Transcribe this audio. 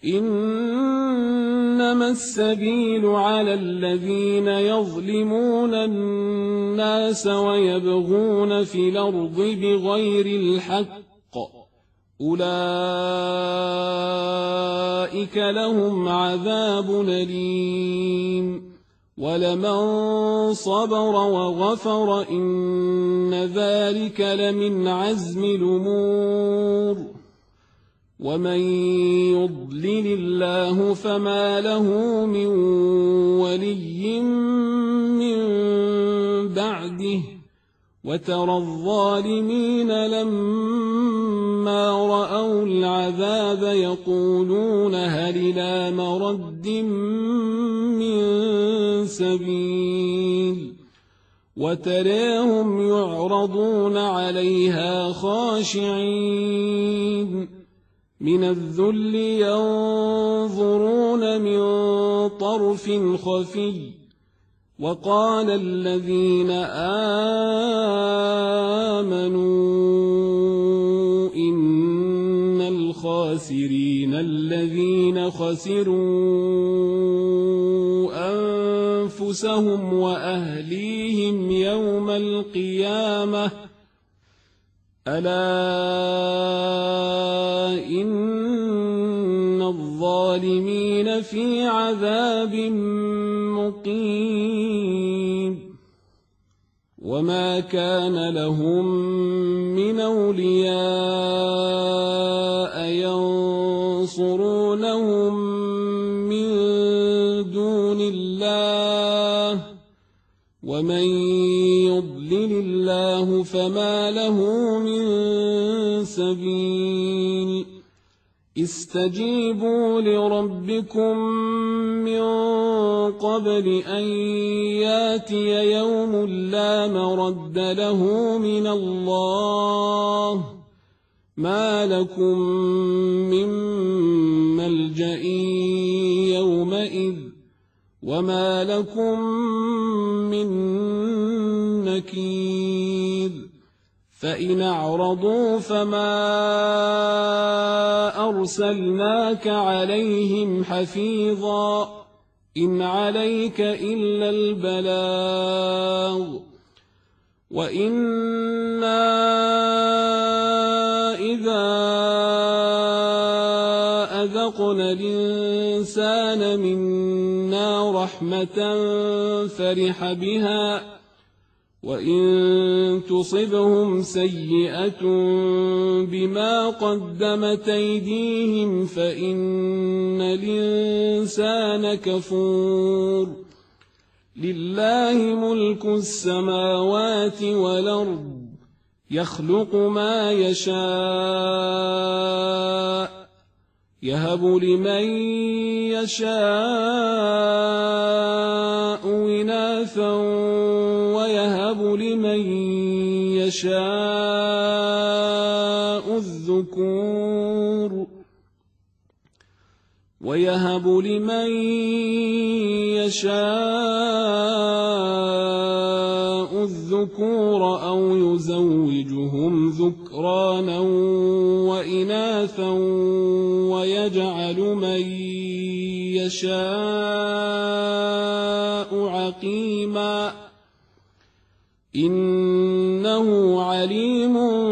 إنما السبيل على الذين يظلمون الناس ويبغون في الأرض بغير الحق أولئك لهم عذاب أليم ولمن صبر وغفر إن ذلك لمن عزم الأمور ومن يضلل الله فما له من ولي من بعده وترى الظالمين لما رأوا العذاب يقولون هل إلى مرد من سبيل وتراهم يعرضون عليها خاشعين من الذل ينظرون من طرف خفي وقال الذين آمنوا إن الخاسرين الذين خسروا أنفسهم وأهليهم يوم القيامة ألا إن الظالمين في عذاب مقيم وما كان لهم من أولياء ينصرونهم من دون الله ومن يضلل الله فما له من سبيل استجيبوا لربكم من قبل أن ياتي يوم لا مرد له من الله ما لكم من ملجأ يومئذ وما لكم من نكير فإن أعرضوا فما أرسلناك عليهم حفيظا إن عليك إلا البلاغ وإنا إذا أذقنا الإنسان منا رحمة فرح بها وإن تصبهم سيئة بما قدمت أيديهم فإن الإنسان كفور لله ملك السماوات والأرض يخلق ما يشاء يهب لمن يشاء إناثا ويهب لمن يشاء الذكور ويهب لمن يشاء الذكور أو يزوجهم ذكرانا وإناثا ويجعل من يشاء عقيما إنه عليم